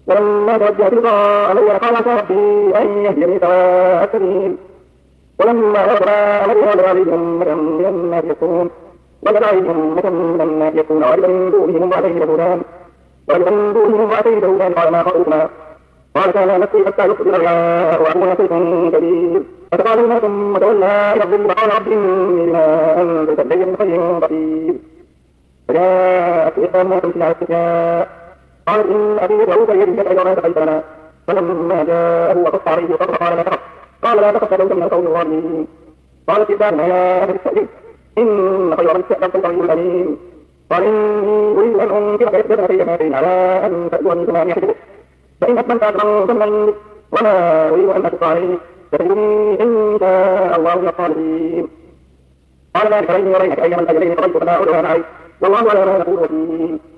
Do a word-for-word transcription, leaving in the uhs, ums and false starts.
ولما توجه تلقاء مدين قال عسى ربي أن يهديني سواء السبيل ولما وصل مدين وجد عليهم أمة من الناس يسكون وجد عليهم أمة من الناس يسكون وجد من دونهم امرأتين تذودان وجد من دونهم امرأتين تذودان قال ما خطبكما قال كان نفسي حتى يصبح الرياء وأبونا شيخ كبير فتقالوا ثم تولى إلى الظل فقال رب إني بما أنزلت إلي من خير بصير فجاءت إحداهما تمشي على استحياء قالت إن أبي يدعوك ليجزيك أجر ما سقيت لنا فلما جاءه وقص عليه القصص قال لا تخف قال لا تخف نجوت من القوم الظالمين قالت إحداهما يا أبت استأجر إن خير من استأجرت القوي الأمين قال إني أريد أن أنكرك إحدى ابنتي هاتين على أن تأجرني ثمانية حجج فإن أتممت أجرا فمن وما أريد أن أشق عليك ستجدني إن شاء الله من الصالحين قال ذلك بيني وبينك أيما الأجلين قضيت فلا أدعو عليك والله على ما نقول وكيل